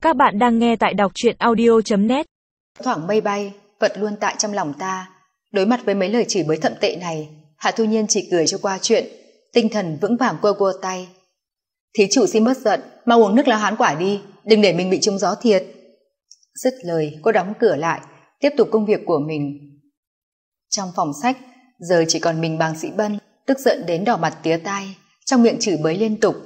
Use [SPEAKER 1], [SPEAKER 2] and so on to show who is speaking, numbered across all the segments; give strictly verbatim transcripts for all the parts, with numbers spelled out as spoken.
[SPEAKER 1] Các bạn đang nghe tại đọc truyện audio chấm net.
[SPEAKER 2] Thoảng mây bay, vật luôn tại trong lòng ta. Đối mặt với mấy lời chửi bới thậm tệ này, Hạ Thu Nhiên chỉ cười cho qua chuyện, tinh thần vững vàng quơ quơ tay. Thí chủ xin bớt giận, mau uống nước lá hán quả đi, đừng để mình bị trúng gió thiệt. Dứt lời, cô đóng cửa lại, tiếp tục công việc của mình. Trong phòng sách, giờ chỉ còn mình Bàng Sĩ Bân, tức giận đến đỏ mặt tía tai, trong miệng chửi bới liên tục.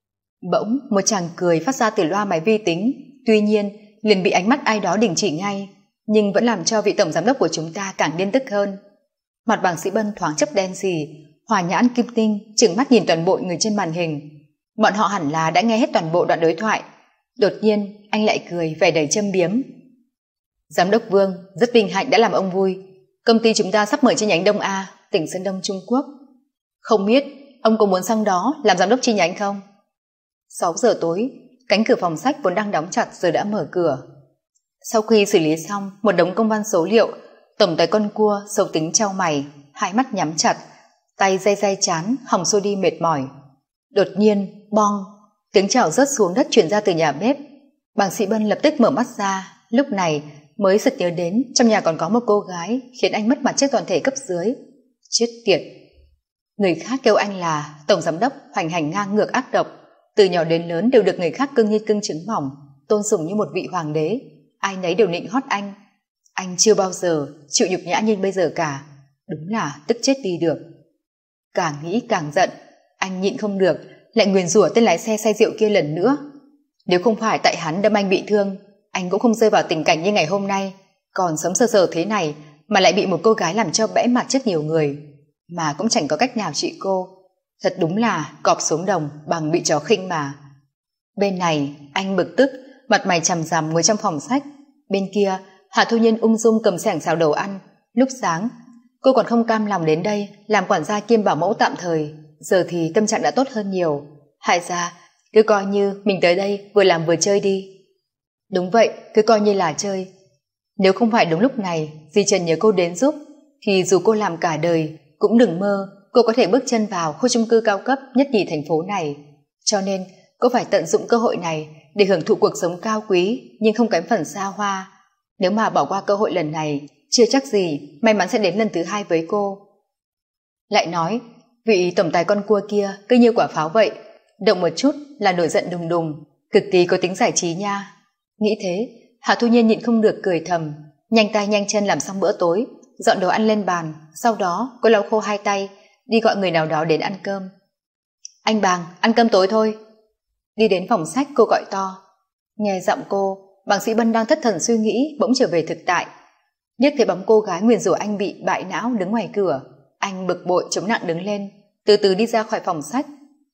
[SPEAKER 2] Bỗng một chàng cười phát ra từ loa máy vi tính, tuy nhiên liền bị ánh mắt ai đó đình chỉ ngay, nhưng vẫn làm cho vị tổng giám đốc của chúng ta càng điên tức hơn. Mặt Bàng Sĩ Bân thoáng chốc đen sì, hòa nhãn kim tinh trừng mắt nhìn toàn bộ người trên màn hình. Bọn họ hẳn là đã nghe hết toàn bộ đoạn đối thoại. Đột nhiên anh lại cười vẻ đầy châm biếm. Giám đốc Vương, rất vinh hạnh đã làm ông vui. Công ty chúng ta sắp mở chi nhánh Đông A, tỉnh Sơn Đông Trung Quốc. Không biết ông có muốn sang đó làm giám đốc chi nhánh không? Sáu giờ tối, cánh cửa phòng sách vốn đang đóng chặt giờ đã mở cửa. Sau khi xử lý xong một đống công văn số liệu, tổng tài con cua sâu tính trao mày, hai mắt nhắm chặt, tay day day chán, hồng xô đi mệt mỏi. Đột nhiên, bong, tiếng chảo rớt xuống đất truyền ra từ nhà bếp. Bàng Sĩ Bân lập tức mở mắt ra, lúc này mới sực nhớ đến trong nhà còn có một cô gái khiến anh mất mặt trước toàn thể cấp dưới. Chết tiệt! Người khác kêu anh là tổng giám đốc hoành hành ngang ngược ác độc, từ nhỏ đến lớn đều được người khác cưng như cưng trứng mỏng, tôn sùng như một vị hoàng đế, ai nấy đều nịnh hót anh. Anh chưa bao giờ chịu nhục nhã như bây giờ cả, đúng là tức chết đi được. Càng nghĩ càng giận, anh nhịn không được, lại nguyền rủa tên lái xe say rượu kia lần nữa. Nếu không phải tại hắn đâm anh bị thương, anh cũng không rơi vào tình cảnh như ngày hôm nay, còn sống sờ sờ thế này mà lại bị một cô gái làm cho bẽ mặt trước nhiều người, mà cũng chẳng có cách nào trị cô. Thật đúng là cọp xuống đồng bằng bị chó khinh mà. Bên này anh bực tức, mặt mày chằm chằm ngồi trong phòng sách. Bên kia Hạ Thu Nhiên ung dung cầm xẻng xào đồ ăn. Lúc sáng cô còn không cam lòng đến đây làm quản gia kiêm bảo mẫu tạm thời, giờ thì tâm trạng đã tốt hơn nhiều. Hại ra cứ coi như mình tới đây vừa làm vừa chơi đi. Đúng vậy, cứ coi như là chơi. Nếu không phải đúng lúc này dì Trần nhớ cô đến giúp, thì dù cô làm cả đời cũng đừng mơ cô có thể bước chân vào khu chung cư cao cấp nhất nhì thành phố này. Cho nên cô phải tận dụng cơ hội này để hưởng thụ cuộc sống cao quý nhưng không kém phần xa hoa. Nếu mà bỏ qua cơ hội lần này, chưa chắc gì may mắn sẽ đến lần thứ hai với cô. Lại nói, vị tổng tài con cua kia cứ như quả pháo vậy, động một chút là nổi giận đùng đùng, cực kỳ có tính giải trí nha. Nghĩ thế, Hạ Thu Nhiên nhịn không được cười thầm, nhanh tay nhanh chân làm xong bữa tối, dọn đồ ăn lên bàn, sau đó cô lau khô hai tay, đi gọi người nào đó đến ăn cơm. Anh Bàng, ăn cơm tối thôi. Đi đến phòng sách cô gọi to. Nghe giọng cô, Bàng Sĩ Bân đang thất thần suy nghĩ bỗng trở về thực tại. Nhắc thấy bóng cô gái nguyền rủa anh bị bại não đứng ngoài cửa, anh bực bội chống nặng đứng lên, từ từ đi ra khỏi phòng sách.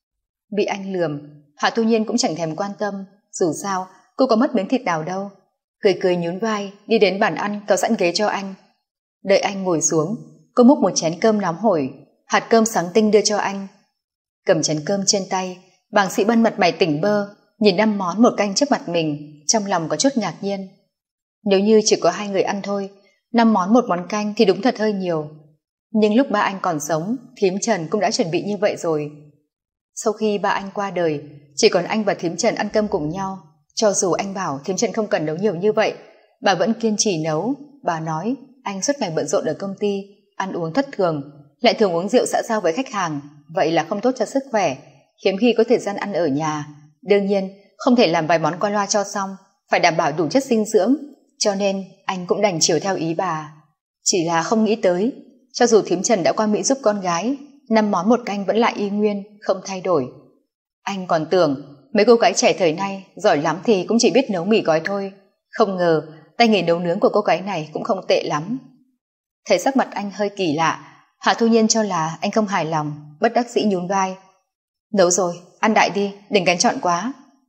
[SPEAKER 2] Bị anh lườm, Hạ Thu Nhiên cũng chẳng thèm quan tâm, dù sao cô có mất miếng thịt nào đâu. Cười cười nhún vai đi đến bàn ăn kéo sẵn ghế cho anh. Đợi anh ngồi xuống, cô múc một chén cơm nóng hổi, hạt cơm sáng tinh đưa cho anh. Cầm chén cơm trên tay, Bàng Sĩ Bân mặt mày tỉnh bơ, nhìn năm món một canh trước mặt mình, trong lòng có chút ngạc nhiên. Nếu như chỉ có hai người ăn thôi, năm món một món canh thì đúng thật hơi nhiều. Nhưng lúc ba anh còn sống, thím Trần cũng đã chuẩn bị như vậy rồi. Sau khi ba anh qua đời, chỉ còn anh và thím Trần ăn cơm cùng nhau. Cho dù anh bảo thím Trần không cần nấu nhiều như vậy, bà vẫn kiên trì nấu. Bà nói anh suốt ngày bận rộn ở công ty, ăn uống thất thường, lại thường uống rượu xã giao với khách hàng, vậy là không tốt cho sức khỏe, hiếm khi có thời gian ăn ở nhà. Đương nhiên không thể làm vài món qua loa cho xong, phải đảm bảo đủ chất dinh dưỡng, cho nên anh cũng đành chiều theo ý bà. Chỉ là không nghĩ tới, cho dù thím Trần đã qua Mỹ giúp con gái, năm món một canh vẫn lại y nguyên, không thay đổi. Anh còn tưởng mấy cô gái trẻ thời nay giỏi lắm thì cũng chỉ biết nấu mì gói thôi, không ngờ tay nghề nấu nướng của cô gái này cũng không tệ lắm. Thấy sắc mặt anh hơi kỳ lạ, Hạ Thu Nhiên cho là anh không hài lòng, bất đắc dĩ nhún vai. Nấu rồi, ăn đại đi, đừng gánh trọn quá.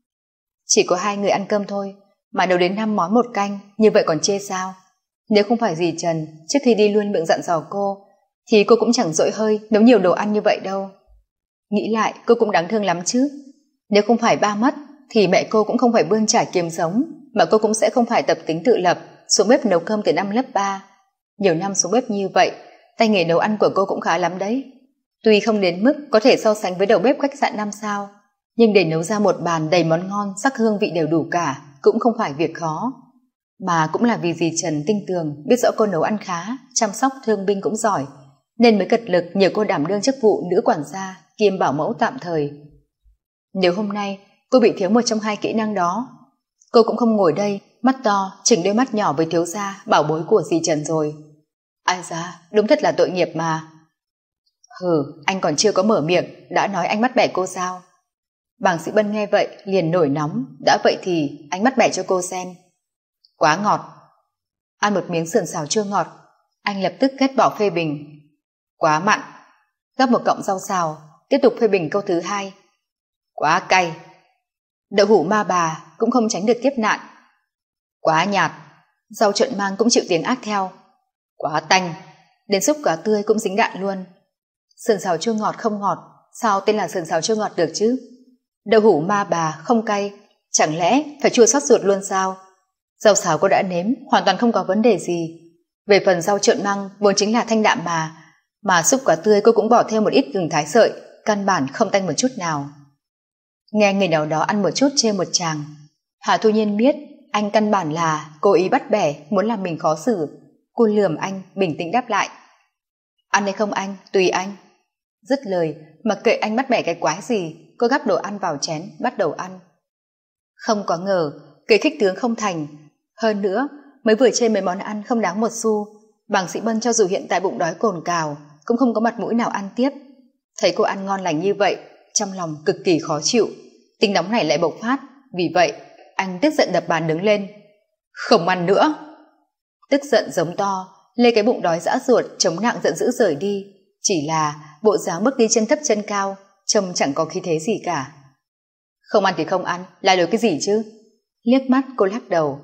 [SPEAKER 2] Chỉ có hai người ăn cơm thôi, mà nấu đến năm món một canh, như vậy còn chê sao? Nếu không phải dì Trần trước khi đi luôn miệng dặn dò cô, thì cô cũng chẳng dỗi hơi nấu nhiều đồ ăn như vậy đâu. Nghĩ lại cô cũng đáng thương lắm chứ. Nếu không phải ba mất, thì mẹ cô cũng không phải bươn trải kiếm sống, mà cô cũng sẽ không phải tập tính tự lập, xuống bếp nấu cơm từ năm lớp ba. Nhiều năm xuống bếp như vậy, tay nghề nấu ăn của cô cũng khá lắm đấy. Tuy không đến mức có thể so sánh với đầu bếp khách sạn năm sao, nhưng để nấu ra một bàn đầy món ngon, sắc hương vị đều đủ cả, cũng không phải việc khó, mà cũng là vì dì Trần tin tưởng biết rõ cô nấu ăn khá, chăm sóc thương binh cũng giỏi, nên mới cật lực nhờ cô đảm đương chức vụ nữ quản gia kiêm bảo mẫu tạm thời. Nếu hôm nay cô bị thiếu một trong hai kỹ năng đó, cô cũng không ngồi đây mắt to chừng đôi mắt nhỏ với thiếu gia bảo bối của dì Trần rồi. Ai da, đúng thật là tội nghiệp mà. Hừ, anh còn chưa có mở miệng đã nói anh bắt bẻ cô sao? Bàng Sĩ Bân nghe vậy liền nổi nóng. Đã vậy thì anh bắt bẻ cho cô xem. Quá ngọt. Ăn một miếng sườn xào chua ngọt, anh lập tức ghét bỏ phê bình. Quá mặn. Gắp một cọng rau xào, tiếp tục phê bình câu thứ hai. Quá cay. Đậu hũ ma bà cũng không tránh được kiếp nạn. Quá nhạt. Rau trộn mang cũng chịu tiếng ác theo. Quá tanh. Đến súp cá tươi cũng dính đạn luôn. Sườn xào chua ngọt không ngọt, sao tên là sườn xào chua ngọt được chứ? Đậu hũ ma bà không cay, chẳng lẽ phải chua xót ruột luôn sao? Rau xào cô đã nếm, hoàn toàn không có vấn đề gì. Về phần rau trộn măng vốn chính là thanh đạm mà, mà súp cá tươi cô cũng bỏ thêm một ít gừng thái sợi, căn bản không tanh một chút nào. Nghe người nào đó ăn một chút chê một chàng, Hà Thu Nhiên biết anh căn bản là cố ý bắt bẻ, muốn làm mình khó xử. Cô lườm anh, bình tĩnh đáp lại. Ăn hay không anh, tùy anh. Dứt lời, mặc kệ anh bắt bẻ cái quái gì, cô gắp đồ ăn vào chén, bắt đầu ăn. Không có ngờ, kế khích tướng không thành. Hơn nữa, mới vừa chê mấy món ăn không đáng một xu, Bàng Sĩ Bân cho dù hiện tại bụng đói cồn cào, cũng không có mặt mũi nào ăn tiếp. Thấy cô ăn ngon lành như vậy, trong lòng cực kỳ khó chịu, tính nóng này lại bộc phát. Vì vậy, anh tức giận đập bàn đứng lên. Không ăn nữa. Tức giận giống to, lê cái bụng đói dã ruột chống nặng giận dữ rời đi. Chỉ là bộ dáng bước đi chân thấp chân cao, trông chẳng có khí thế gì cả. Không ăn thì không ăn, lại đổi cái gì chứ? Liếc mắt cô lắc đầu.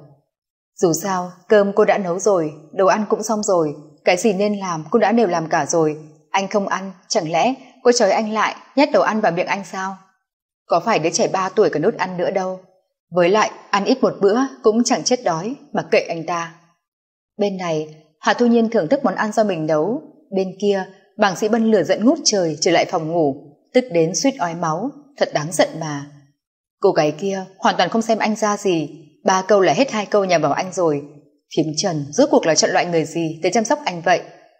[SPEAKER 2] Dù sao, cơm cô đã nấu rồi, đồ ăn cũng xong rồi, cái gì nên làm cô đã đều làm cả rồi. Anh không ăn, chẳng lẽ cô trói anh lại, nhét đồ ăn vào miệng anh sao? Có phải đứa trẻ ba tuổi còn nút ăn nữa đâu. Với lại, ăn ít một bữa cũng chẳng chết đói, mà kệ anh ta. Bên này, Hà Thu Nhiên thưởng thức món ăn do mình nấu. Bên kia, Bàng Sĩ Bân lửa giận ngút trời trở lại phòng ngủ, tức đến suýt ói máu, thật đáng giận mà. Cô gái kia hoàn toàn không xem anh ra gì, ba câu là hết hai câu nhằm vào anh rồi. Thím Trần rốt cuộc là chọn loại người gì để chăm sóc anh vậy?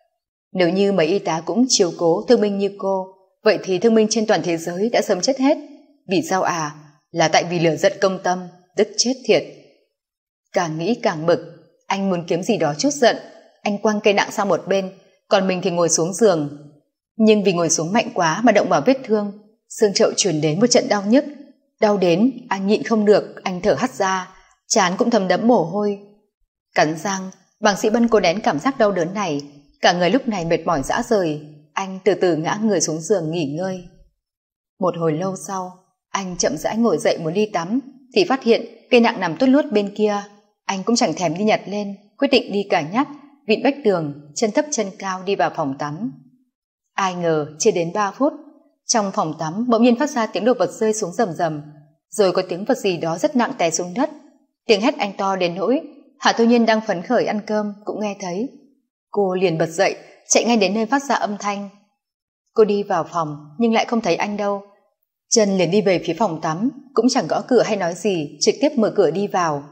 [SPEAKER 2] Nếu như mấy y tá cũng chiếu cố thương binh như cô, vậy thì thương binh trên toàn thế giới đã sớm chết hết. Vì sao à? Là tại vì lửa giận công tâm, tức chết thiệt. Càng nghĩ càng bực, anh muốn kiếm gì đó chút giận. Anh quăng cây nặng sang một bên, còn mình thì ngồi xuống giường. Nhưng vì ngồi xuống mạnh quá mà động vào vết thương, xương chậu truyền đến một trận đau nhức. Đau đến anh nhịn không được, anh thở hắt ra, trán cũng thấm đẫm mồ hôi. Cắn răng, Bàng Sĩ Bân cố nén cảm giác đau đớn này, cả người lúc này mệt mỏi rã rời. Anh từ từ ngã người xuống giường nghỉ ngơi. Một hồi lâu sau, anh chậm rãi ngồi dậy muốn đi tắm, thì phát hiện cây nặng nằm tuốt luốt bên kia. Anh cũng chẳng thèm đi nhặt lên, quyết định đi cả nhắc, vịn vách tường, chân thấp chân cao đi vào phòng tắm. Ai ngờ chưa đến ba phút, trong phòng tắm bỗng nhiên phát ra tiếng đồ vật rơi xuống rầm rầm, rồi có tiếng vật gì đó rất nặng té xuống đất. Tiếng hét anh to đến nỗi Hạ Thu Nhiên đang phấn khởi ăn cơm cũng nghe thấy. Cô liền bật dậy, chạy ngay đến nơi phát ra âm thanh. Cô đi vào phòng nhưng lại không thấy anh đâu. Trần liền đi về phía phòng tắm, cũng chẳng gõ cửa hay nói gì, trực tiếp mở cửa đi vào.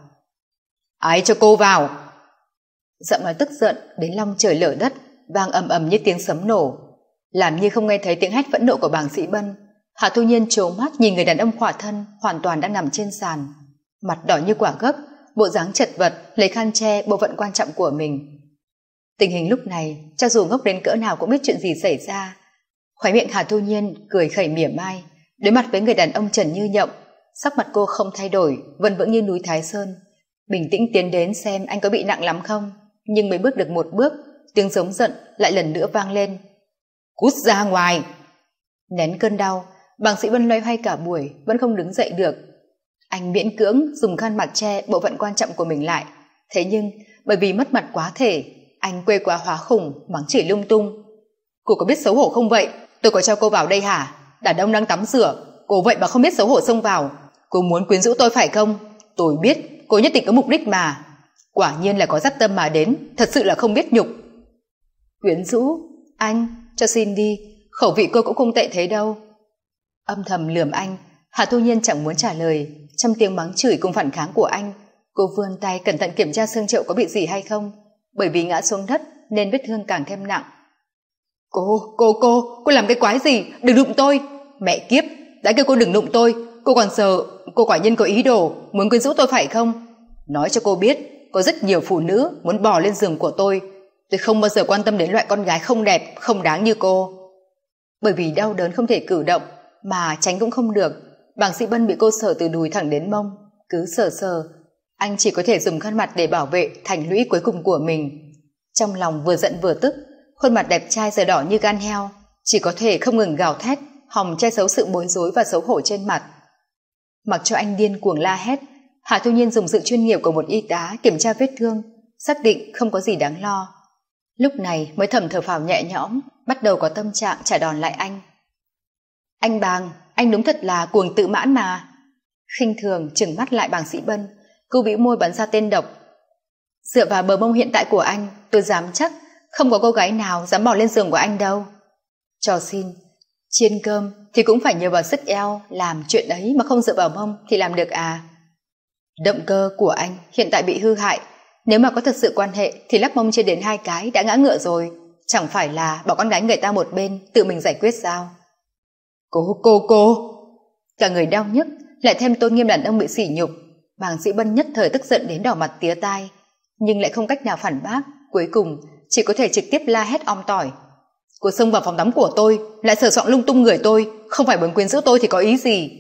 [SPEAKER 2] Ai cho cô vào? Giọng nói tức giận đến long trời lở đất, vang ầm ầm như tiếng sấm nổ. Làm như không nghe thấy tiếng hét phẫn nộ của Bàng Sĩ Bân, Hạ Thu Nhiên trố mắt nhìn người đàn ông khỏa thân hoàn toàn đang nằm trên sàn, mặt đỏ như quả gấc, bộ dáng chật vật lấy khăn che bộ phận quan trọng của mình. Tình hình lúc này, cho dù ngốc đến cỡ nào cũng biết chuyện gì xảy ra. Khóe miệng Hạ Thu Nhiên cười khẩy mỉa mai, đối mặt với người đàn ông trần như nhộng, sắc mặt cô không thay đổi, vẫn vững như núi Thái Sơn, bình tĩnh tiến đến xem anh có bị nặng lắm không. Nhưng mới bước được một bước, tiếng giống giận lại lần nữa vang lên. Cút ra ngoài! Nén cơn đau, Bàng Sĩ Bân loay hoay cả buổi vẫn không đứng dậy được. Anh miễn cưỡng dùng khăn mặt che bộ phận quan trọng của mình lại. Thế nhưng bởi vì mất mặt quá thể, anh quê quá hóa khủng, mắng chửi lung tung. Cô có biết xấu hổ không vậy? Tôi có cho cô vào đây hả? Đàn ông đang tắm rửa, cô vậy mà không biết xấu hổ xông vào. Cô muốn quyến rũ tôi phải không? Tôi biết cô nhất định có mục đích mà. Quả nhiên là có dắt tâm mà đến, thật sự là không biết nhục. Quyến rũ? Anh, cho xin đi, khẩu vị cô cũng không tệ thế đâu. Âm thầm lườm anh, Hạ Thu Nhiên chẳng muốn trả lời. Trong tiếng mắng chửi cùng phản kháng của anh, cô vươn tay cẩn thận kiểm tra xương chậu có bị gì hay không. Bởi vì ngã xuống đất nên vết thương càng thêm nặng. Cô, cô, cô, cô làm cái quái gì? Đừng đụng tôi! Mẹ kiếp, đã kêu cô đừng đụng tôi, cô còn sợ cô quả nhiên có ý đồ muốn quyến rũ tôi phải không? Nói cho cô biết, có rất nhiều phụ nữ muốn bò lên giường của tôi. Tôi không bao giờ quan tâm đến loại con gái không đẹp, không đáng như cô. Bởi vì đau đớn không thể cử động, mà tránh cũng không được, Bàng Sĩ Bân bị cô sờ từ đùi thẳng đến mông. Cứ sờ sờ, anh chỉ có thể dùng khăn mặt để bảo vệ thành lũy cuối cùng của mình. Trong lòng vừa giận vừa tức, khuôn mặt đẹp trai giờ đỏ như gan heo, chỉ có thể không ngừng gào thét, hòng che giấu sự bối rối và xấu hổ trên mặt. Mặc cho anh điên cuồng la hét, Hạ Thu Nhiên dùng sự chuyên nghiệp của một y tá kiểm tra vết thương, xác định không có gì đáng lo. Lúc này mới thầm thở phào nhẹ nhõm, bắt đầu có tâm trạng trả đòn lại anh. Anh Bàng, anh đúng thật là cuồng tự mãn mà. Khinh thường trừng mắt lại Bàng Sĩ Bân, cô bĩu môi bắn ra tên độc. Dựa vào bờ mông hiện tại của anh, tôi dám chắc không có cô gái nào dám bỏ lên giường của anh đâu. Cho xin, chiên cơm thì cũng phải nhờ vào sức eo, làm chuyện ấy mà không dựa vào mông thì làm được à? Động cơ của anh hiện tại bị hư hại, nếu mà có thật sự quan hệ thì lắp mông chưa đến hai cái đã ngã ngựa rồi, chẳng phải là bỏ con gái người ta một bên tự mình giải quyết sao? Cô, cô, cô! Cả người đau nhức, lại thêm tôn nghiêm đàn ông bị sỉ nhục, Bàng Sĩ Bân nhất thời tức giận đến đỏ mặt tía tai, nhưng lại không cách nào phản bác, cuối cùng chỉ có thể trực tiếp la hét om tỏi. Cô xông vào phòng tắm của tôi, lại sờ soạng lung tung người tôi, không phải muốn quyến rũ tôi thì có ý gì?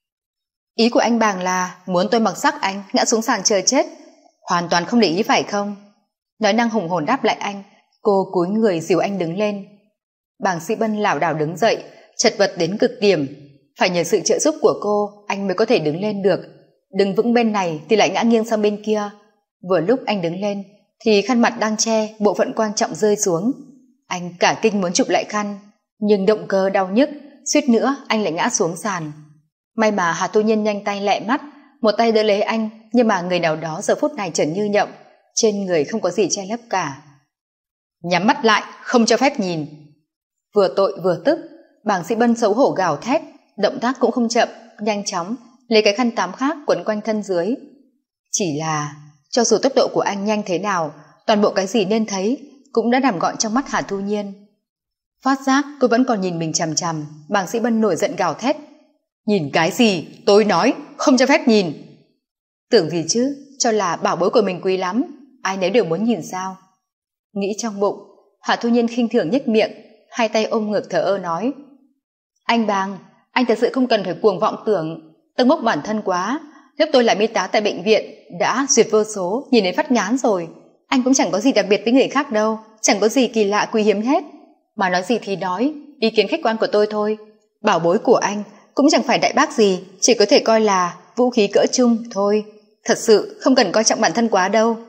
[SPEAKER 2] Ý của anh Bàng là muốn tôi mặc sắc anh ngã xuống sàn chờ chết, hoàn toàn không để ý phải không? Nói năng hùng hồn đáp lại anh, cô cúi người dìu anh đứng lên. Bàng Sĩ Bân lảo đảo đứng dậy, chật vật đến cực điểm, phải nhờ sự trợ giúp của cô anh mới có thể đứng lên được. Đứng vững bên này thì lại ngã nghiêng sang bên kia. Vừa lúc anh đứng lên thì khăn mặt đang che bộ phận quan trọng rơi xuống. Anh cả kinh muốn chụp lại khăn, nhưng động cơ đau nhức, suýt nữa anh lại ngã xuống sàn. May mà Hà Thu Nhiên nhanh tay lẹ mắt, một tay đỡ lấy anh, nhưng mà người nào đó giờ phút này trần như nhộng, trên người không có gì che lấp cả. Nhắm mắt lại, không cho phép nhìn. Vừa tội vừa tức, Bàng Sĩ Bân xấu hổ gào thét, động tác cũng không chậm, nhanh chóng lấy cái khăn tắm khác quấn quanh thân dưới. Chỉ là cho dù tốc độ của anh nhanh thế nào, toàn bộ cái gì nên thấy cũng đã nằm gọn trong mắt Hà Thu Nhiên. Phát giác cô vẫn còn nhìn mình chằm chằm, Bàng Sĩ Bân nổi giận gào thét. Nhìn cái gì? Tôi nói, không cho phép nhìn. Tưởng gì chứ, cho là bảo bối của mình quý lắm, ai nấy đều muốn nhìn sao? Nghĩ trong bụng, Hà Thu Nhiên khinh thường nhếch miệng, hai tay ôm ngực thờ ơ nói. Anh Bàng, anh thật sự không cần phải cuồng vọng tưởng, tâng bốc bản thân quá. Lúc tôi làm y tá tại bệnh viện đã duyệt vô số, nhìn đến phát ngán rồi. Anh cũng chẳng có gì đặc biệt với người khác đâu, chẳng có gì kỳ lạ quý hiếm hết. Mà nói gì thì nói, ý kiến khách quan của tôi thôi. Bảo bối của anh cũng chẳng phải đại bác gì, chỉ có thể coi là vũ khí cỡ trung thôi. Thật sự không cần coi trọng bản thân quá đâu.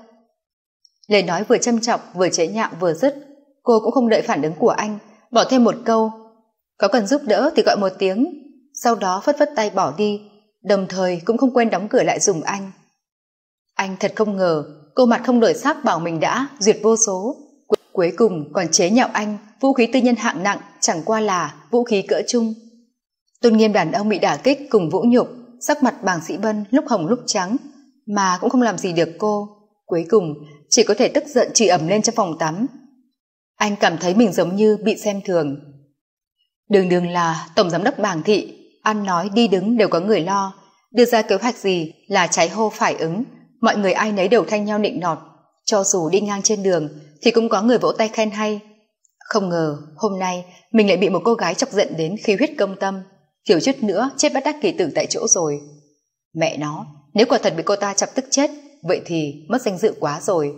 [SPEAKER 2] Lời nói vừa châm chọc vừa chế nhạo vừa dứt, cô cũng không đợi phản ứng của anh, bỏ thêm một câu. Có cần giúp đỡ thì gọi một tiếng, sau đó phất phất tay bỏ đi, đồng thời cũng không quên đóng cửa lại giùm anh. Anh thật không ngờ cô mặt không đổi sắc bảo mình đã duyệt vô số, cuối cùng còn chế nhạo anh vũ khí tư nhân hạng nặng chẳng qua là vũ khí cỡ trung. Tôn nghiêm đàn ông bị đả kích cùng vũ nhục, sắc mặt Bàng Sĩ Bân lúc hồng lúc trắng, mà cũng không làm gì được cô, cuối cùng chỉ có thể tức giận chửi ầm lên trong phòng tắm. Anh cảm thấy mình giống như bị xem thường. Đường đường là tổng giám đốc Bàng thị, ăn nói đi đứng đều có người lo, đưa ra kế hoạch gì là trái hô phải ứng, mọi người ai nấy đều thanh nhau nịnh nọt, cho dù đi ngang trên đường thì cũng có người vỗ tay khen hay. Không ngờ hôm nay mình lại bị một cô gái chọc giận đến khí huyết công tâm, thiếu chút nữa chết bất đắc kỳ tử tại chỗ rồi. Mẹ nó, nếu quả thật bị cô ta chọc tức chết, vậy thì mất danh dự quá rồi.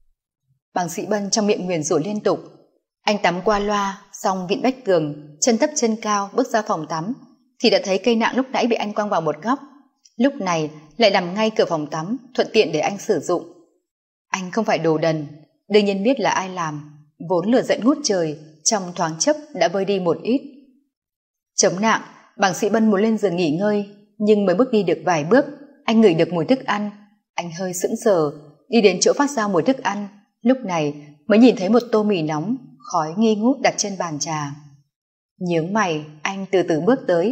[SPEAKER 2] Bàng Sĩ Bân trong miệng nguyền rủa liên tục. Anh tắm qua loa, xong vịn vách tường, chân thấp chân cao bước ra phòng tắm, thì đã thấy cây nạng lúc nãy bị anh quăng vào một góc. Lúc này lại nằm ngay cửa phòng tắm, thuận tiện để anh sử dụng. Anh không phải đồ đần, đương nhiên biết là ai làm, vốn lửa giận ngút trời, trong thoáng chốc đã vơi đi một ít. Chống nạng, Bàng Sĩ Bân muốn lên giường nghỉ ngơi, nhưng mới bước đi được vài bước, anh ngửi được mùi thức ăn. Anh hơi sững sờ, đi đến chỗ phát ra mùi thức ăn, lúc này mới nhìn thấy một tô mì nóng, khói nghi ngút đặt trên bàn trà. Nhướng mày, anh từ từ bước tới,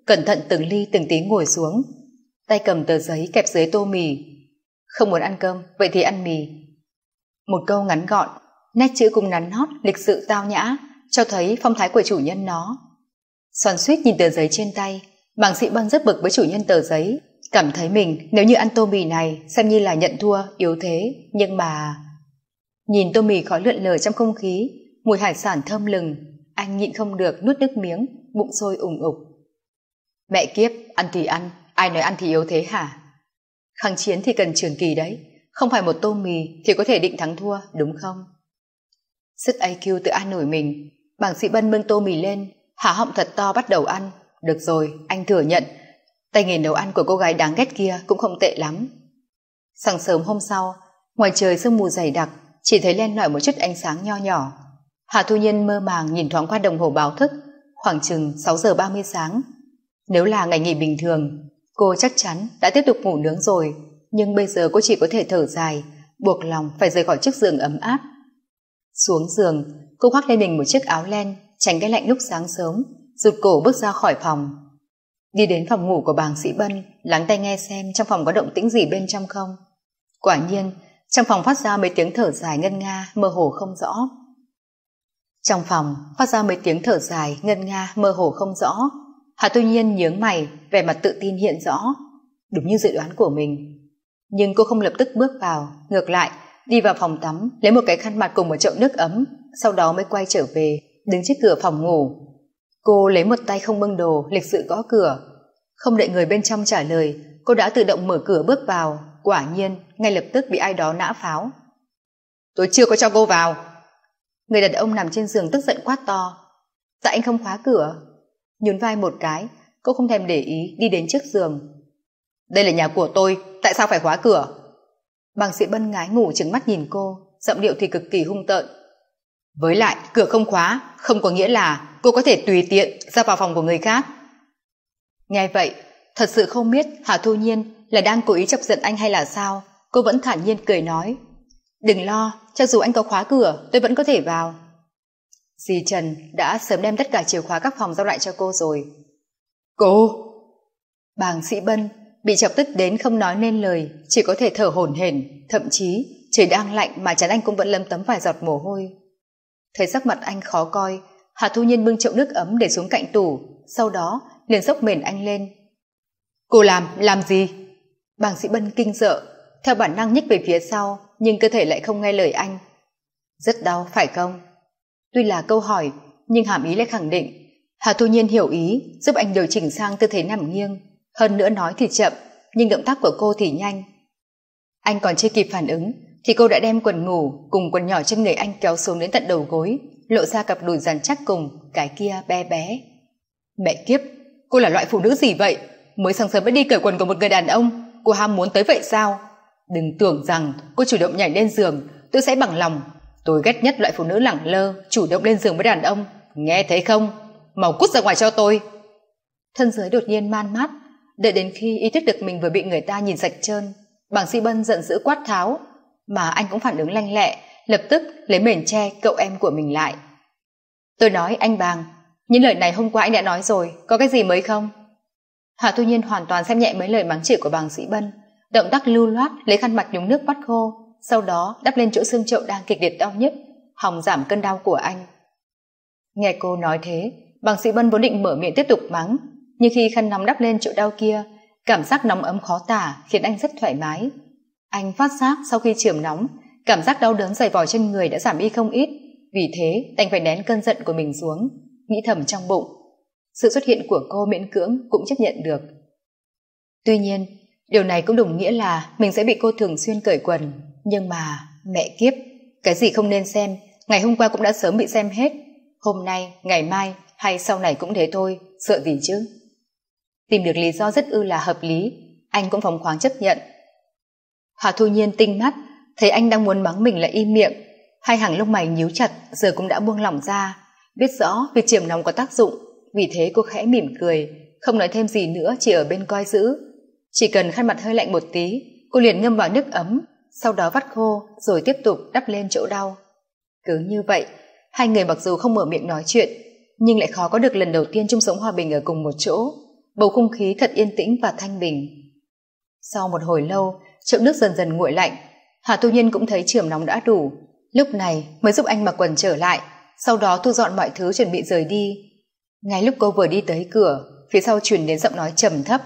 [SPEAKER 2] cẩn thận từng ly từng tí ngồi xuống, tay cầm tờ giấy kẹp dưới tô mì. Không muốn ăn cơm, vậy thì ăn mì. Một câu ngắn gọn, nét chữ cũng nắn nót, lịch sự tao nhã, cho thấy phong thái của chủ nhân nó. Xoắn xuýt nhìn tờ giấy trên tay, Bàng Sĩ Bân rất bực với chủ nhân tờ giấy, cảm thấy mình nếu như ăn tô mì này xem như là nhận thua, yếu thế, nhưng mà... Nhìn tô mì khói lượn lờ trong không khí, mùi hải sản thơm lừng, anh nhịn không được nuốt nước miếng, bụng sôi ủng ục. Mẹ kiếp, ăn thì ăn, ai nói ăn thì yếu thế hả? Kháng chiến thì cần trường kỳ đấy, không phải một tô mì thì có thể định thắng thua, đúng không? Sức i kiu tự an nổi mình, Bàng Sĩ Bân bưng tô mì lên, há họng thật to bắt đầu ăn. Được rồi, anh thừa nhận, tay nghề nấu ăn của cô gái đáng ghét kia cũng không tệ lắm. Sáng sớm hôm sau, ngoài trời sương mù dày đặc, chỉ thấy len lỏi một chút ánh sáng nho nhỏ. Hà Thu Nhiên mơ màng nhìn thoáng qua đồng hồ báo thức, khoảng chừng sáu giờ ba mươi sáng. Nếu là ngày nghỉ bình thường, cô chắc chắn đã tiếp tục ngủ nướng rồi, nhưng bây giờ cô chỉ có thể thở dài, buộc lòng phải rời khỏi chiếc giường ấm áp. Xuống giường, cô khoác lên mình một chiếc áo len, tránh cái lạnh lúc sáng sớm, rụt cổ bước ra khỏi phòng. Đi đến phòng ngủ của Bàng Sĩ Bân, lắng tai nghe xem trong phòng có động tĩnh gì bên trong không. Quả nhiên, trong phòng phát ra mấy tiếng thở dài ngân nga, mơ hồ không rõ. Trong phòng phát ra mấy tiếng thở dài ngân nga, mơ hồ không rõ. Hà Thu Nhiên nhướng mày, vẻ mặt tự tin hiện rõ, đúng như dự đoán của mình. Nhưng cô không lập tức bước vào, ngược lại đi vào phòng tắm, lấy một cái khăn mặt cùng một chậu nước ấm, sau đó mới quay trở về, đứng trước cửa phòng ngủ. Cô lấy một tay không bưng đồ, lịch sự gõ cửa. Không đợi người bên trong trả lời, cô đã tự động mở cửa bước vào. Quả nhiên, ngay lập tức bị ai đó nã pháo. Tôi chưa có cho cô vào. Người đàn ông nằm trên giường tức giận quát to. Tại anh không khóa cửa? Nhún vai một cái, cô không thèm để ý đi đến trước giường. Đây là nhà của tôi, tại sao phải khóa cửa? Bàng Sĩ Bân ngái ngủ trừng mắt nhìn cô, giọng điệu thì cực kỳ hung tợn. Với lại, cửa không khóa, không có nghĩa là cô có thể tùy tiện ra vào phòng của người khác. Nghe vậy, thật sự không biết Hà Thu Nhiên là đang cố ý chọc giận anh hay là sao. Cô vẫn thản nhiên cười nói. Đừng lo, cho dù anh có khóa cửa, tôi vẫn có thể vào. Dì Trần đã sớm đem tất cả chìa khóa các phòng giao lại cho cô rồi. Cô! Bàng Sĩ Bân bị chọc tức đến không nói nên lời, chỉ có thể thở hổn hển, thậm chí trời đang lạnh mà trán anh cũng vẫn lấm tấm vài giọt mồ hôi. Thấy sắc mặt anh khó coi, Hà Thu Nhiên bưng chậu nước ấm để xuống cạnh tủ, sau đó liền xốc mền anh lên. Cô làm, làm gì? Bàng Sĩ Bân kinh sợ, theo bản năng nhích về phía sau, nhưng cơ thể lại không nghe lời anh. Rất đau, phải không? Tuy là câu hỏi, nhưng hàm ý lại khẳng định. Hà Thu Nhiên hiểu ý, giúp anh điều chỉnh sang tư thế nằm nghiêng. Hơn nữa nói thì chậm, nhưng động tác của cô thì nhanh. Anh còn chưa kịp phản ứng, thì cô đã đem quần ngủ cùng quần nhỏ trên người anh kéo xuống đến tận đầu gối, lộ ra cặp đùi rắn chắc cùng cái kia bé bé. Mẹ kiếp, cô là loại phụ nữ gì vậy? Mới sáng sớm mới đi cởi quần của một người đàn ông, cô ham muốn tới vậy sao? Đừng tưởng rằng cô chủ động nhảy lên giường, tôi sẽ bằng lòng. Tôi ghét nhất loại phụ nữ lẳng lơ, chủ động lên giường với đàn ông. Nghe thấy không? Mau cút ra ngoài cho tôi. Thân dưới đột nhiên man mát, đợi đến khi ý thức được mình vừa bị người ta nhìn sạch trơn, Bàng Sĩ Bân giận dữ quát tháo, mà anh cũng phản ứng lanh lẹ, lập tức lấy mền che cậu em của mình lại. Tôi nói anh Bàng, những lời này hôm qua anh đã nói rồi, có cái gì mới không? Hà Thu Nhiên hoàn toàn xem nhẹ mấy lời mắng chửi của Bàng Sĩ Bân, động tác lưu loát lấy khăn mặt nhúng nước vắt khô, sau đó đắp lên chỗ xương chậu đang kịch liệt đau nhức, hòng giảm cơn đau của anh. Nghe cô nói thế, Bàng Sĩ Bân vốn định mở miệng tiếp tục mắng, nhưng khi khăn nóng đắp lên chỗ đau kia, cảm giác nóng ấm khó tả khiến anh rất thoải mái. Anh phát giác sau khi chườm nóng, cảm giác đau đớn dày vò trên người đã giảm đi không ít, vì thế đành phải nén cơn giận của mình xuống, nghĩ thầm trong bụng. Sự xuất hiện của cô miễn cưỡng cũng chấp nhận được. Tuy nhiên, điều này cũng đồng nghĩa là mình sẽ bị cô thường xuyên cởi quần, nhưng mà mẹ kiếp, cái gì không nên xem, ngày hôm qua cũng đã sớm bị xem hết, hôm nay, ngày mai hay sau này cũng thế thôi, sợ gì chứ? Tìm được lý do rất ư là hợp lý, anh cũng phóng khoáng chấp nhận. Hà Thu Nhiên tinh mắt, thấy anh đang muốn mắng mình lại im miệng, hai hàng lông mày nhíu chặt giờ cũng đã buông lỏng ra, biết rõ việc chườm nóng có tác dụng, vì thế cô khẽ mỉm cười, không nói thêm gì nữa, chỉ ở bên coi giữ. Chỉ cần khăn mặt hơi lạnh một tí, cô liền ngâm vào nước ấm, sau đó vắt khô rồi tiếp tục đắp lên chỗ đau. Cứ như vậy, hai người mặc dù không mở miệng nói chuyện, nhưng lại khó có được lần đầu tiên chung sống hòa bình ở cùng một chỗ. bầu không khí thật yên tĩnh và thanh bình. Sau một hồi lâu, chậu nước dần dần nguội lạnh, Hà Thu Nhiên cũng thấy chườm nóng đã đủ, lúc này mới giúp anh mặc quần trở lại, sau đó thu dọn mọi thứ chuẩn bị rời đi. Ngay lúc cô vừa đi tới cửa, phía sau truyền đến giọng nói trầm thấp.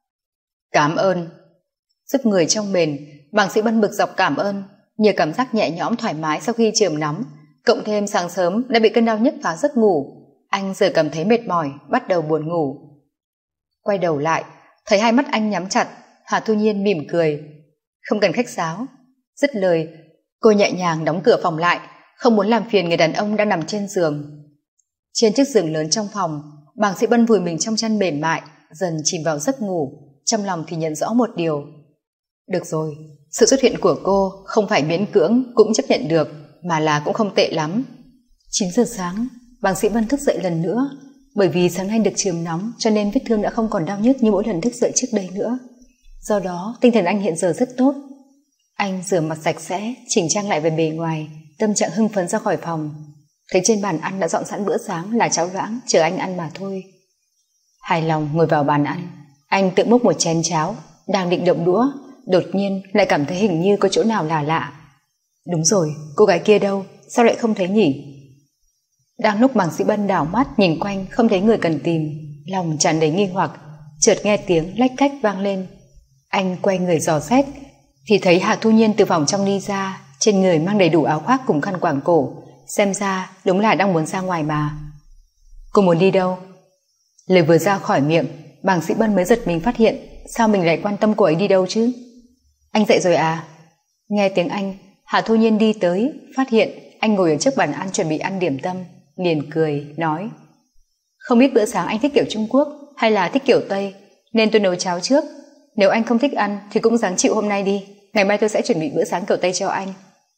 [SPEAKER 2] Cảm ơn. Giúp người trong mền, bàng sĩ Bân bực dọc cảm ơn, nhờ cảm giác nhẹ nhõm thoải mái sau khi chườm nóng, cộng thêm sáng sớm đã bị cơn đau nhức phá giấc ngủ, anh giờ cảm thấy mệt mỏi, bắt đầu buồn ngủ. Quay đầu lại, thấy hai mắt anh nhắm chặt, Hà Thu Nhiên mỉm cười. Không cần khách sáo. Dứt lời, cô nhẹ nhàng đóng cửa phòng lại, không muốn làm phiền người đàn ông đang nằm trên giường. Trên chiếc giường lớn trong phòng, bàng sĩ Bân vùi mình trong chăn mềm mại, dần chìm vào giấc ngủ, trong lòng thì nhận rõ một điều. Được rồi, sự xuất hiện của cô không phải miễn cưỡng cũng chấp nhận được, mà là cũng không tệ lắm. chín giờ sáng, bàng sĩ Bân thức dậy lần nữa, bởi vì sáng nay được chườm nóng cho nên vết thương đã không còn đau nhức như mỗi lần thức dậy trước đây nữa. Do đó, tinh thần anh hiện giờ rất tốt. Anh rửa mặt sạch sẽ, chỉnh trang lại về bề ngoài, tâm trạng hưng phấn ra khỏi phòng. Thấy trên bàn ăn đã dọn sẵn bữa sáng là cháo loãng, chờ anh ăn mà thôi. Hài lòng ngồi vào bàn ăn, anh tự múc một chén cháo, đang định động đũa, đột nhiên lại cảm thấy hình như có chỗ nào là lạ. Đúng rồi, cô gái kia đâu, sao lại không thấy nhỉ? Đang lúc bàng sĩ Bân đảo mắt nhìn quanh không thấy người cần tìm, lòng tràn đầy nghi hoặc, chợt nghe tiếng lách cách vang lên. Anh quay người dò xét thì thấy Hà Thu Nhiên từ phòng trong đi ra, trên người mang đầy đủ áo khoác cùng khăn quàng cổ, xem ra đúng là đang muốn ra ngoài mà. Cô muốn đi đâu? Lời vừa ra khỏi miệng, bàng sĩ Bân mới giật mình phát hiện sao mình lại quan tâm cô ấy đi đâu chứ. Anh dậy rồi à? Nghe tiếng anh, Hà Thu Nhiên đi tới, phát hiện anh ngồi ở trước bàn ăn chuẩn bị ăn điểm tâm, liền cười nói: Không biết bữa sáng anh thích kiểu Trung Quốc hay là thích kiểu Tây, nên tôi nấu cháo trước. Nếu anh không thích ăn thì cũng ráng chịu hôm nay đi, ngày mai tôi sẽ chuẩn bị bữa sáng kiểu Tây cho anh.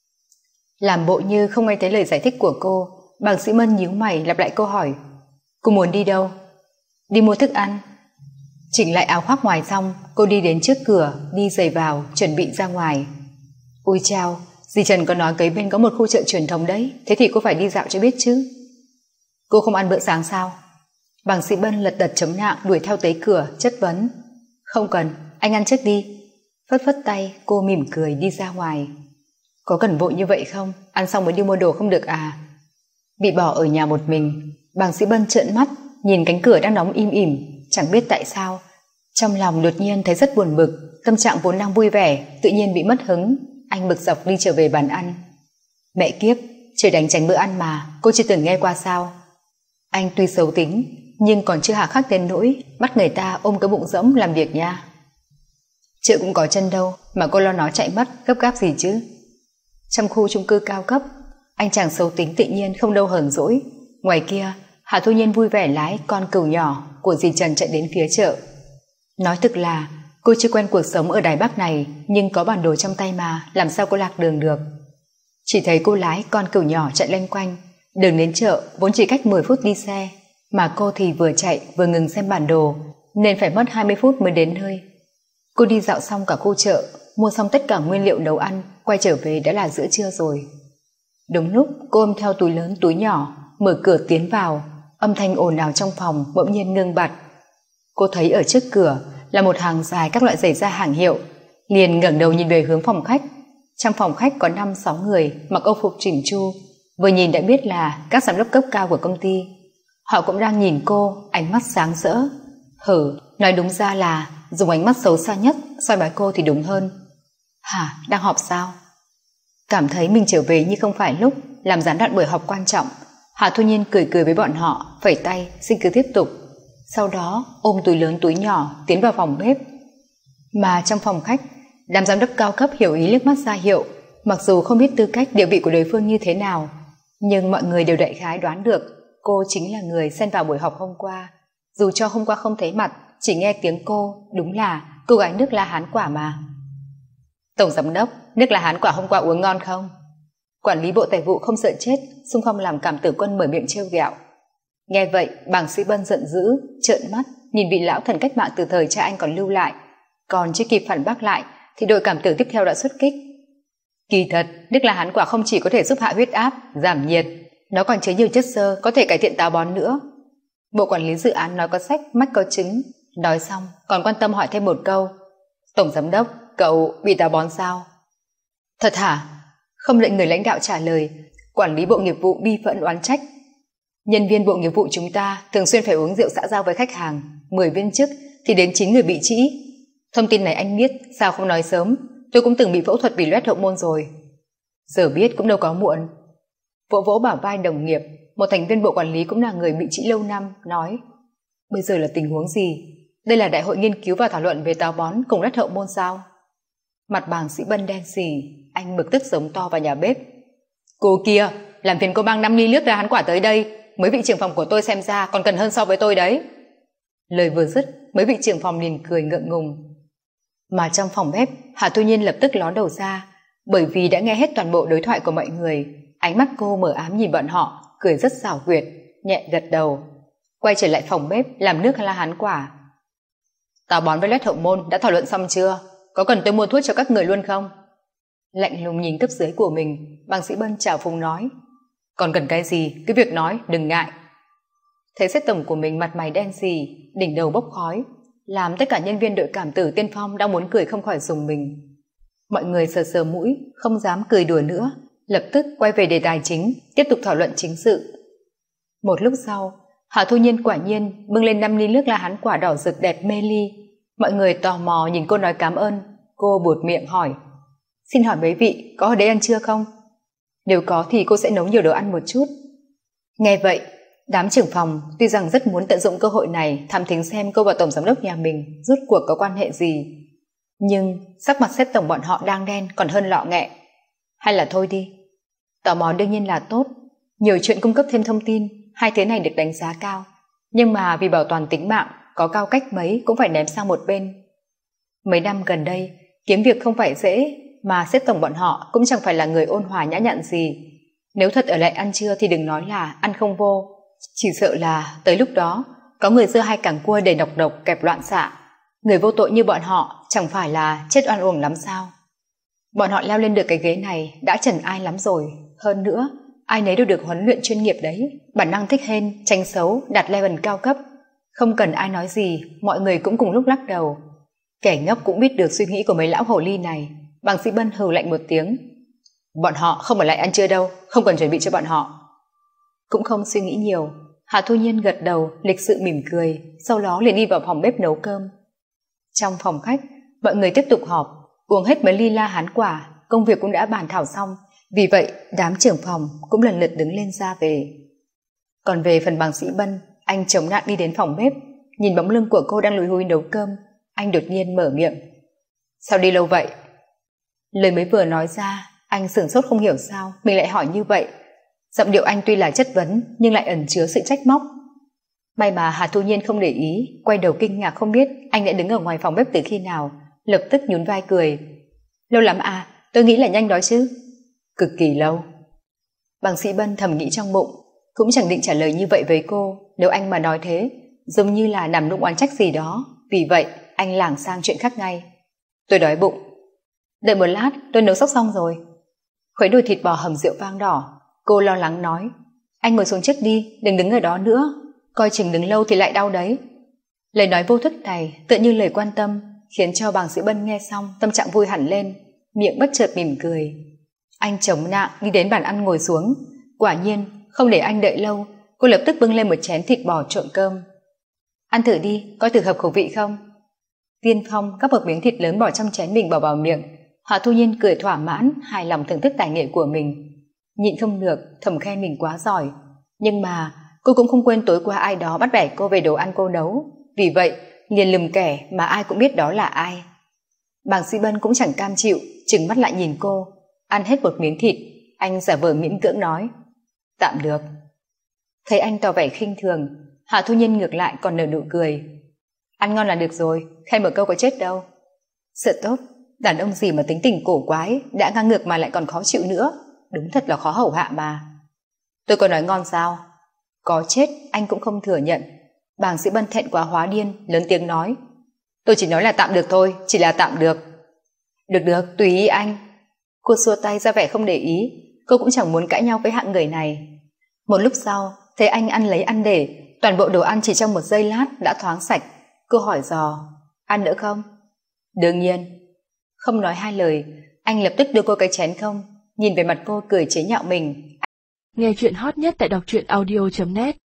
[SPEAKER 2] Làm bộ như không nghe thấy lời giải thích của cô, bàng sĩ Bân nhíu mày lặp lại câu hỏi. Cô muốn đi đâu? Đi mua thức ăn. Chỉnh lại áo khoác ngoài xong, cô đi đến trước cửa, đi giày vào, chuẩn bị ra ngoài. Ôi chao, dì Trần có nói kế bên có một khu chợ truyền thống đấy, thế thì cô phải đi dạo cho biết chứ. Cô không ăn bữa sáng sao? Bàng sĩ Bân lật đật chống nạng đuổi theo tới cửa, chất vấn. Không cần, anh ăn trước đi. Phất phất tay, cô mỉm cười đi ra ngoài. Có cần vội như vậy không? Ăn xong mới đi mua đồ không được à? Bị bỏ ở nhà một mình, bàng sĩ Bân trợn mắt nhìn cánh cửa đang đóng im ỉm, chẳng biết tại sao trong lòng đột nhiên thấy rất buồn bực, tâm trạng vốn đang vui vẻ tự nhiên bị mất hứng. Anh bực dọc đi trở về bàn ăn. Mẹ kiếp, trời đánh tránh bữa ăn mà, cô chưa từng nghe qua sao? Anh tuy xấu tính nhưng còn chưa hà khắc đến nỗi bắt người ta ôm cái bụng rỗng làm việc nha. Chợ cũng có chân đâu mà cô lo nó chạy mất, gấp gáp gì chứ? Trong khu chung cư cao cấp, anh chàng xấu tính tự nhiên không đâu hờn dỗi. Ngoài kia, Hà Thu Nhiên vui vẻ lái con cừu nhỏ của dì Trần chạy đến phía chợ. Nói thực là cô chưa quen cuộc sống ở Đài Bắc này, nhưng có bản đồ trong tay mà, làm sao cô lạc đường được. Chỉ thấy cô lái con cừu nhỏ chạy loanh quanh, đường đến chợ vốn chỉ cách mười phút đi xe, mà cô thì vừa chạy vừa ngừng xem bản đồ, nên phải mất hai mươi phút mới đến nơi. Cô đi dạo xong cả khu chợ, mua xong tất cả nguyên liệu nấu ăn, quay trở về đã là giữa trưa rồi. Đúng lúc cô ôm theo túi lớn túi nhỏ, mở cửa tiến vào, âm thanh ồn ào trong phòng bỗng nhiên ngưng bặt. Cô thấy ở trước cửa là một hàng dài các loại giày da hàng hiệu, liền ngẩng đầu nhìn về hướng phòng khách. Trong phòng khách có năm sáu người mặc âu phục chỉnh chu, vừa nhìn đã biết là các giám đốc cấp cao của công ty. Họ cũng đang nhìn cô, ánh mắt sáng rỡ. Hử, nói đúng ra là dùng ánh mắt xấu xa nhất soi bài cô thì đúng hơn. Hả, đang họp sao? Cảm thấy mình trở về như không phải lúc làm gián đoạn buổi họp quan trọng, Hà Thu Nhiên cười cười với bọn họ, phẩy tay xin cứ tiếp tục. Sau đó ôm túi lớn túi nhỏ tiến vào phòng bếp. Mà trong phòng khách, đám giám đốc cao cấp hiểu ý liếc mắt ra hiệu, mặc dù không biết tư cách địa vị của đối phương như thế nào, nhưng mọi người đều đại khái đoán được cô chính là người xen vào buổi họp hôm qua. Dù cho hôm qua không thấy mặt, chỉ nghe tiếng cô, đúng là cô gái nước La Hán Quả mà. Tổng giám đốc, nước La Hán Quả hôm qua uống ngon không? Quản lý bộ tài vụ không sợ chết, xung phong làm cảm tử quân mở miệng trêu ghẹo. Nghe vậy, bàng sĩ Bân giận dữ, trợn mắt nhìn vị lão thần cách mạng từ thời cha anh còn lưu lại, còn chưa kịp phản bác lại thì đội cảm tử tiếp theo đã xuất kích. Kỳ thật, nước La Hán Quả không chỉ có thể giúp hạ huyết áp, giảm nhiệt, nó còn chứa nhiều chất xơ có thể cải thiện táo bón nữa. Bộ quản lý dự án nói có sách mách có chứng, Nói xong còn quan tâm hỏi thêm một câu, tổng giám đốc, cậu bị táo bón sao? Thật hả? Không đợi người lãnh đạo trả lời, quản lý bộ nghiệp vụ bi phẫn oán trách. Nhân viên bộ nghiệp vụ chúng ta thường xuyên phải uống rượu xã giao với khách hàng, mười viên chức thì đến chín người bị trĩ. Thông tin này anh biết, sao không nói sớm? Tôi cũng từng bị phẫu thuật vì loét hậu môn rồi. Giờ biết cũng đâu có muộn. Vỗ vỗ bả vai đồng nghiệp, một thành viên bộ quản lý cũng là người bị trĩ lâu năm, nói: bây giờ là tình huống gì? Đây là đại hội nghiên cứu và thảo luận về táo bón cùng loét hậu môn sao? Mặt bàng sĩ Bân đen xì, anh bực tức giống to vào nhà bếp. Cô kia, làm phiền cô mang năm ly nước ra hán quả tới đây, mấy vị trưởng phòng của tôi xem ra còn cần hơn so với tôi đấy. Lời vừa dứt, mấy vị trưởng phòng liền cười ngượng ngùng. Mà trong phòng bếp, Hà Thu Nhiên lập tức ló đầu ra, bởi vì đã nghe hết toàn bộ đối thoại của mọi người. Ánh mắt cô mờ ám nhìn bọn họ, cười rất xảo quyệt, nhẹ gật đầu. Quay trở lại phòng bếp làm nước la hán quả. Táo bón với loét hậu môn đã thảo luận xong chưa? Có cần tôi mua thuốc cho các người luôn không? Lạnh lùng nhìn cấp dưới của mình, bác sĩ Bân chào phúng nói: còn cần cái gì cứ việc nói, đừng ngại. Thấy sếp tổng của mình mặt mày đen xì, đỉnh đầu bốc khói, làm tất cả nhân viên đội cảm tử tiên phong đang muốn cười không khỏi rùng mình. Mọi người sờ sờ mũi, không dám cười đùa nữa, lập tức quay về đề tài chính, tiếp tục thảo luận chính sự. Một lúc sau, Hà Thu Nhiên quả nhiên bưng lên năm ly nước la hán quả đỏ rực đẹp mê ly. Mọi người tò mò nhìn cô nói cảm ơn. Cô buột miệng hỏi: xin hỏi mấy vị có ở đây ăn trưa không? Nếu có thì cô sẽ nấu nhiều đồ ăn một chút. Nghe vậy, đám trưởng phòng tuy rằng rất muốn tận dụng cơ hội này thăm thính xem cô và tổng giám đốc nhà mình rốt cuộc có quan hệ gì, nhưng sắc mặt sếp tổng bọn họ đang đen còn hơn lọ nghẹ. Hay là thôi đi. Tò mò đương nhiên là tốt, nhiều chuyện cung cấp thêm thông tin, hai thứ này được đánh giá cao, nhưng mà vì bảo toàn tính mạng, có cao cách mấy cũng phải ném sang một bên. Mấy năm gần đây kiếm việc không phải dễ, mà sếp tổng bọn họ cũng chẳng phải là người ôn hòa nhã nhặn gì. Nếu thật ở lại ăn trưa thì đừng nói là ăn không vô, chỉ sợ là tới lúc đó có người giơ hai cẳng cua đầy nọc độc kẹp loạn xạ. Người vô tội như bọn họ chẳng phải là chết oan uổng lắm sao? Bọn họ leo lên được cái ghế này đã trần ai lắm rồi. Hơn nữa, ai nấy đều được huấn luyện chuyên nghiệp đấy, bản năng thích hên, tranh xấu, đạt level cao cấp. Không cần ai nói gì, mọi người cũng cùng lúc lắc đầu. Kẻ ngốc cũng biết được suy nghĩ của mấy lão hồ ly này. Bàng sĩ Bân hừ lạnh một tiếng: bọn họ không ở lại ăn trưa đâu, không cần chuẩn bị cho bọn họ. Cũng không suy nghĩ nhiều, Hà Thu Nhiên gật đầu, lịch sự mỉm cười, sau đó liền đi vào phòng bếp nấu cơm. Trong phòng khách, mọi người tiếp tục họp, uống hết mấy ly la hán quả, công việc cũng đã bàn thảo xong, vì vậy đám trưởng phòng cũng lần lượt đứng lên ra về. Còn về phần bàng sĩ Bân, anh chống nạn đi đến phòng bếp, nhìn bóng lưng của cô đang lùi húi nấu cơm, anh đột nhiên mở miệng: sao đi lâu vậy? Lời mới vừa nói ra, anh sửng sốt không hiểu sao mình lại hỏi như vậy. Giọng điệu anh tuy là chất vấn nhưng lại ẩn chứa sự trách móc. May mà Hà Thu Nhiên không để ý, quay đầu kinh ngạc không biết anh đã đứng ở ngoài phòng bếp từ khi nào, lập tức nhún vai cười: lâu lắm à, tôi nghĩ là nhanh đó chứ. Cực kỳ lâu. Bàng sĩ Bân thầm nghĩ trong bụng, cũng chẳng định trả lời như vậy với cô, nếu anh mà nói thế giống như là nằm nụng oán trách gì đó. Vì vậy anh lảng sang chuyện khác ngay: tôi đói bụng. Đợi một lát, tôi nấu sắp xong rồi. Khuấy đùi thịt bò hầm rượu vang đỏ, cô lo lắng nói: anh ngồi xuống trước đi, đừng đứng ở đó nữa, coi chừng đứng lâu thì lại đau đấy. Lời nói vô thức này tựa như lời quan tâm, khiến cho bàng sĩ Bân nghe xong tâm trạng vui hẳn lên, miệng bất chợt mỉm cười. Anh chống nạng đi đến bàn ăn ngồi xuống. Quả nhiên không để anh đợi lâu, cô lập tức bưng lên một chén thịt bò trộn cơm. Ăn thử đi, coi thử hợp khẩu vị không. Tiên Phong gắp một miếng thịt lớn bỏ trong chén mình bỏ vào miệng. Hà Thu Nhiên cười thỏa mãn, hài lòng thưởng thức tài nghệ của mình, nhịn không được thầm khen mình quá giỏi. Nhưng mà cô cũng không quên tối qua ai đó bắt bẻ cô về đồ ăn cô nấu, vì vậy liền lườm kẻ mà ai cũng biết đó là ai. Bàng sĩ Bân cũng chẳng cam chịu, trừng mắt lại nhìn cô. Ăn hết một miếng thịt, anh giả vờ miễn cưỡng nói: tạm được. Thấy anh tỏ vẻ khinh thường, Hà Thu Nhiên ngược lại còn nở nụ cười: ăn ngon là được rồi, khen một câu có chết đâu. Sợ tốt, đàn ông gì mà tính tình cổ quái, đã ngang ngược mà lại còn khó chịu nữa, đúng thật là khó hầu hạ mà. Tôi có nói ngon sao? Có chết anh cũng không thừa nhận. Bàng sĩ Bân thẹn quá hóa điên, lớn tiếng nói: tôi chỉ nói là tạm được thôi, chỉ là tạm được. Được được, tùy ý anh. Cô xua tay ra vẻ không để ý, cô cũng chẳng muốn cãi nhau với hạng người này. Một lúc sau, thấy anh ăn lấy ăn để, toàn bộ đồ ăn chỉ trong một giây lát đã thoáng sạch. Cô hỏi dò, ăn nữa không? Đương nhiên. Không nói hai lời, anh lập tức đưa cô cái chén không, nhìn về mặt cô cười chế nhạo mình.
[SPEAKER 1] Nghe chuyện hot nhất tại đọc truyện audio chấm net.